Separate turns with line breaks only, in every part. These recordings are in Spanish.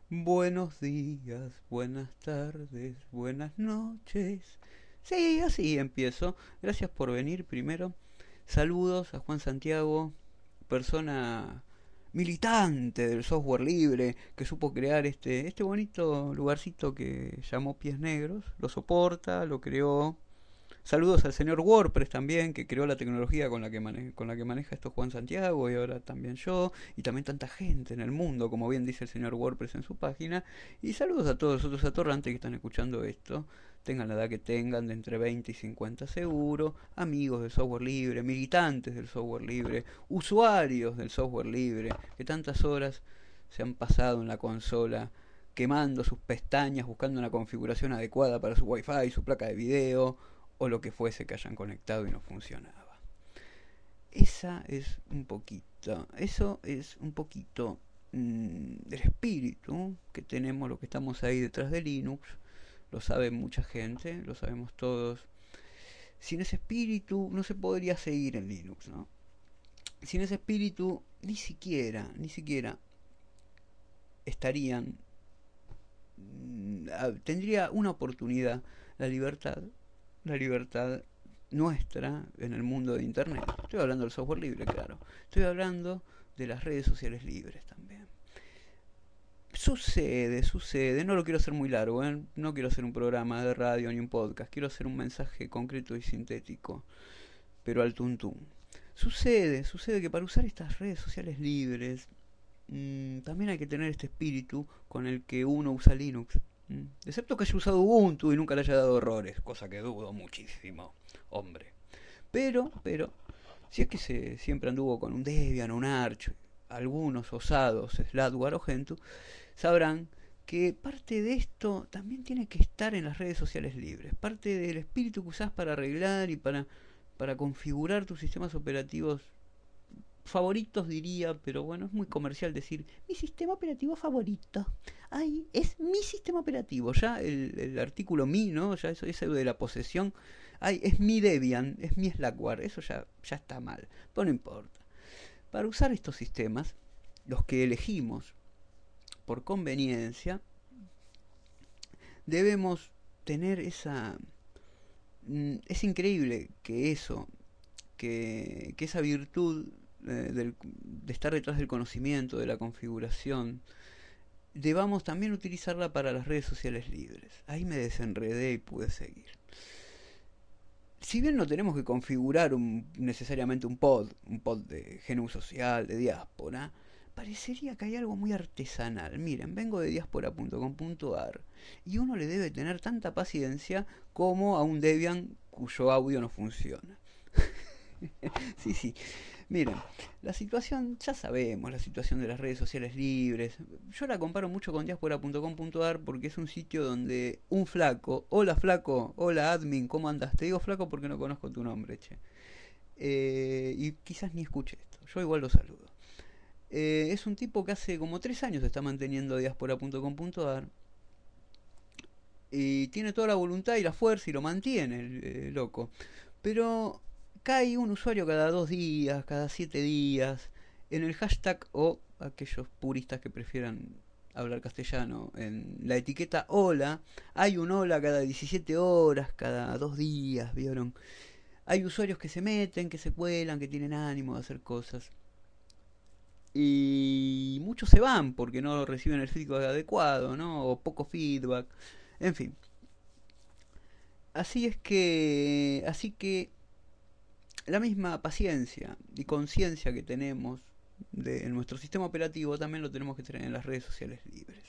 Buenos días, buenas tardes, buenas noches. Sí, así empiezo. Gracias por venir primero. Saludos a Juan Santiago, persona militante del software libre que supo crear este bonito lugarcito que llamó Pies Negros. Lo soporta, lo creó. Saludos al señor WordPress también, que creó la tecnología con la que maneja esto Juan Santiago y ahora también yo, y también tanta gente en el mundo, como bien dice el señor WordPress en su página. Y saludos a todos los otros atorrantes que están escuchando esto, tengan la edad que tengan, de entre 20 y 50 seguro, amigos del software libre, militantes del software libre, usuarios del software libre, que tantas horas se han pasado en la consola quemando sus pestañas, buscando una configuración adecuada para su wifi, su placa de video, o lo que fuese que hayan conectado y no funcionaba. Eso es un poquito del espíritu que tenemos, lo que estamos ahí detrás de Linux. Lo sabe mucha gente, lo sabemos todos. Sin ese espíritu no se podría seguir en Linux, ¿no? Sin ese espíritu ni siquiera estarían, tendría una oportunidad la libertad, la libertad nuestra en el mundo de Internet. Estoy hablando del software libre, claro. Estoy hablando de las redes sociales libres también. Sucede, no lo quiero hacer muy largo, ¿eh? No quiero hacer un programa de radio ni un podcast, quiero hacer un mensaje concreto y sintético, pero al tuntún. Sucede que para usar estas redes sociales libres, también hay que tener este espíritu con el que uno usa Linux. Excepto que haya usado Ubuntu y nunca le haya dado errores, cosa que dudo muchísimo, hombre. Pero, si es que siempre anduvo con un Debian o un Arch, algunos osados, Slackware o Gentoo, sabrán que parte de esto también tiene que estar en las redes sociales libres. Parte del espíritu que usás para arreglar y para configurar tus sistemas operativos favoritos diría, pero bueno, es muy comercial decir mi sistema operativo favorito. Ay, es mi sistema operativo. Ya el artículo mi, ¿no? Ya eso de la posesión. Ay, es mi Debian, es mi Slackware. Eso ya está mal. Pero no importa. Para usar estos sistemas, los que elegimos por conveniencia, debemos tener esa... Es increíble que que esa virtud de estar detrás del conocimiento, de la configuración, debamos también utilizarla para las redes sociales libres. Ahí me desenredé y pude seguir. Si bien no tenemos que configurar necesariamente un pod de GNU social, de diáspora, parecería que hay algo muy artesanal. Miren, vengo de diaspora.com.ar y uno le debe tener tanta paciencia como a un Debian cuyo audio no funciona. Sí, sí. Miren, la situación, ya sabemos, la situación de las redes sociales libres. Yo la comparo mucho con diaspora.com.ar porque es un sitio donde un flaco, hola admin, ¿cómo andas? Te digo flaco porque no conozco tu nombre, che. Y quizás ni escuche esto, yo igual lo saludo. Es un tipo que hace como 3 años está manteniendo diaspora.com.ar y tiene toda la voluntad y la fuerza y lo mantiene, loco. Pero cae un usuario cada 2 días, cada 7 días, en el hashtag o aquellos puristas que prefieran hablar castellano, en la etiqueta hola. Hay un hola cada 17 horas, cada 2 días, ¿vieron? Hay usuarios que se meten, que se cuelan, que tienen ánimo de hacer cosas. Y muchos se van porque no reciben el feedback adecuado, ¿no? O poco feedback. En fin, así que la misma paciencia y conciencia que tenemos en nuestro sistema operativo también lo tenemos que tener en las redes sociales libres.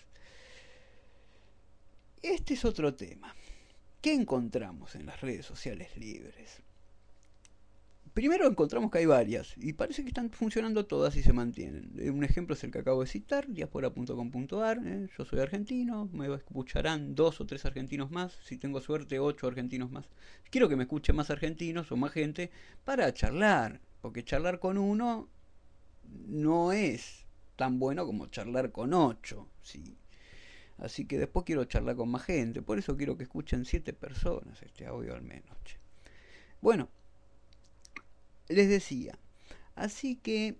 Este es otro tema. ¿Qué encontramos en las redes sociales libres? Primero encontramos que hay varias y parece que están funcionando todas y se mantienen. Un ejemplo es el que acabo de citar, diaspora.com.ar. Yo soy argentino, me escucharán 2 o 3 argentinos más, si tengo suerte 8 argentinos más. Quiero que me escuchen más argentinos o más gente para charlar, porque charlar con uno no es tan bueno como charlar con 8. Sí. Así que después quiero charlar con más gente, por eso quiero que escuchen 7 personas este audio al menos. Che. Bueno, les decía, así que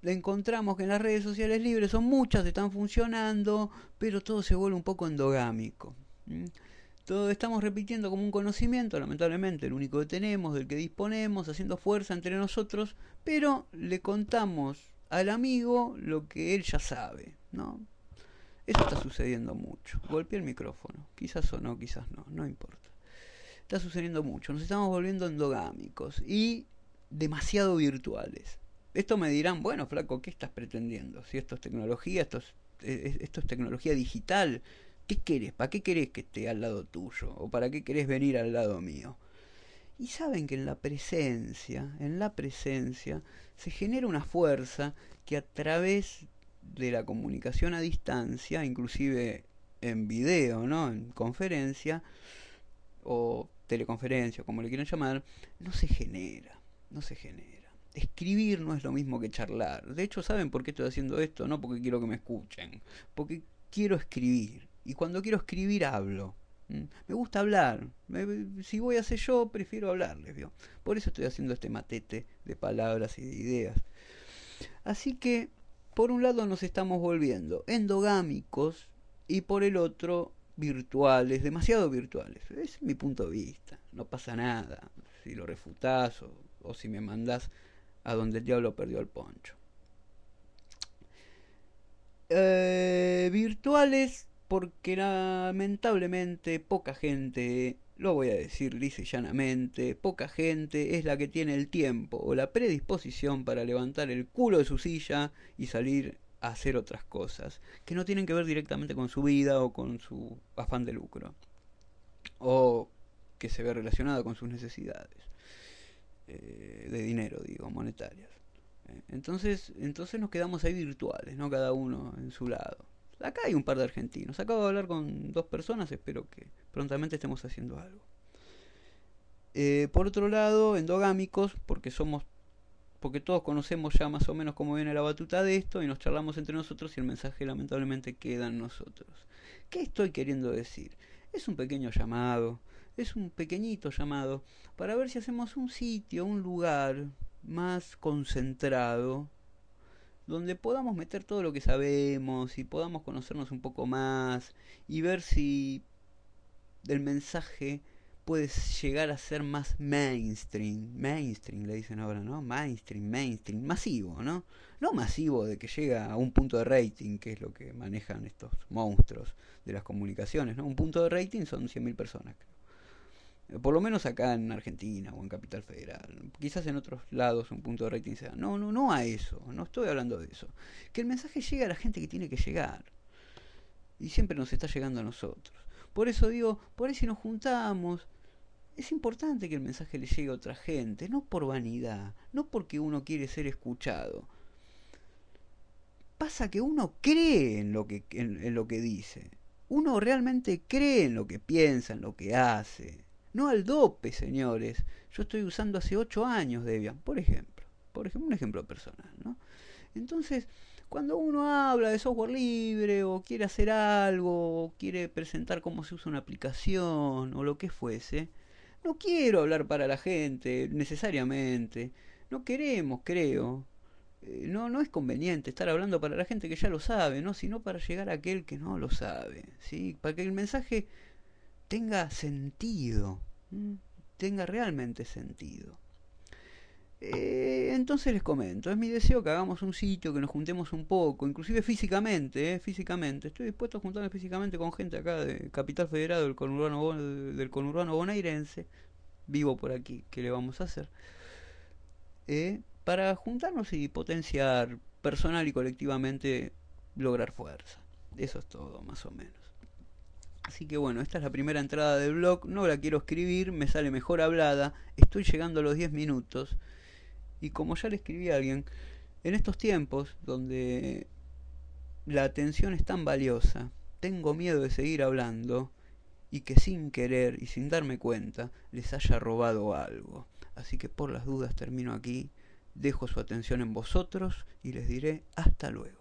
encontramos que en las redes sociales libres son muchas, están funcionando, pero todo se vuelve un poco endogámico. Todo estamos repitiendo como un conocimiento, lamentablemente el único que tenemos, del que disponemos, haciendo fuerza entre nosotros, pero le contamos al amigo lo que él ya sabe, ¿no? Eso está sucediendo mucho. Golpeé el micrófono, quizás o no, quizás no, no importa. Está sucediendo mucho, nos estamos volviendo endogámicos y demasiado virtuales. Esto me dirán, bueno, flaco, ¿qué estás pretendiendo? Si esto es tecnología, esto es tecnología digital, ¿qué querés? ¿Para qué querés que esté al lado tuyo? ¿O para qué querés venir al lado mío? Y saben que en la presencia, se genera una fuerza que a través de la comunicación a distancia, inclusive en video, ¿no? En conferencia, o teleconferencia, como le quieran llamar, no se genera, no se genera. Escribir no es lo mismo que charlar. De hecho, ¿saben por qué estoy haciendo esto? No porque quiero que me escuchen, porque quiero escribir. Y cuando quiero escribir hablo. Me gusta hablar. Si voy a hacer yo, prefiero hablarles, ¿vio? Por eso estoy haciendo este matete de palabras y de ideas. Así que, por un lado nos estamos volviendo endogámicos y por el otro virtuales, demasiado virtuales. Ese es mi punto de vista. No pasa nada si lo refutás o si me mandás a donde el diablo perdió el poncho. Virtuales porque lamentablemente poca gente, lo voy a decir lisa y llanamente, poca gente es la que tiene el tiempo o la predisposición para levantar el culo de su silla y salir a hacer otras cosas que no tienen que ver directamente con su vida o con su afán de lucro o que se ve relacionada con sus necesidades de dinero, digo, monetarias. Entonces nos quedamos ahí virtuales, ¿no? Cada uno en su lado. Acá hay un par de argentinos. Acabo de hablar con 2 personas, espero que prontamente estemos haciendo algo. Por otro lado, endogámicos, porque todos conocemos ya más o menos cómo viene la batuta de esto y nos charlamos entre nosotros y el mensaje lamentablemente queda en nosotros. ¿Qué estoy queriendo decir? Es un pequeño llamado, es un pequeñito llamado para ver si hacemos un sitio, un lugar más concentrado donde podamos meter todo lo que sabemos y podamos conocernos un poco más y ver si el mensaje puede llegar a ser más mainstream le dicen ahora, ¿no? Mainstream, masivo, ¿no? No masivo de que llega a un punto de rating, que es lo que manejan estos monstruos de las comunicaciones, ¿no? Un punto de rating son 100.000 personas, creo. Por lo menos acá en Argentina o en Capital Federal. Quizás en otros lados un punto de rating sea. No a eso. No estoy hablando de eso. Que el mensaje llegue a la gente que tiene que llegar. Y siempre nos está llegando a nosotros. Por eso digo, por ahí si nos juntamos, es importante que el mensaje le llegue a otra gente. No por vanidad. No porque uno quiere ser escuchado. Pasa que uno cree en lo que dice. Uno realmente cree en lo que piensa, en lo que hace. No al dope, señores. Yo estoy usando hace 8 años Debian, por ejemplo. Un ejemplo personal, ¿no? Entonces, cuando uno habla de software libre o quiere hacer algo o quiere presentar cómo se usa una aplicación o lo que fuese, no quiero hablar para la gente necesariamente. No queremos, creo. No es conveniente estar hablando para la gente que ya lo sabe, ¿no? Sino para llegar a aquel que no lo sabe, ¿sí? Para que el mensaje tenga sentido, tenga realmente sentido. Entonces les comento, es mi deseo que hagamos un sitio, que nos juntemos un poco, inclusive físicamente. Estoy dispuesto a juntarme físicamente con gente acá de Capital Federal, del conurbano bonaerense. Vivo por aquí, ¿qué le vamos a hacer? Para juntarnos y potenciar personal y colectivamente lograr fuerza. Eso es todo, más o menos. Así que bueno, esta es la primera entrada del blog, no la quiero escribir, me sale mejor hablada, estoy llegando a los 10 minutos y como ya le escribí a alguien, en estos tiempos donde la atención es tan valiosa, tengo miedo de seguir hablando y que sin querer y sin darme cuenta les haya robado algo. Así que por las dudas termino aquí, dejo su atención en vosotros y les diré hasta luego.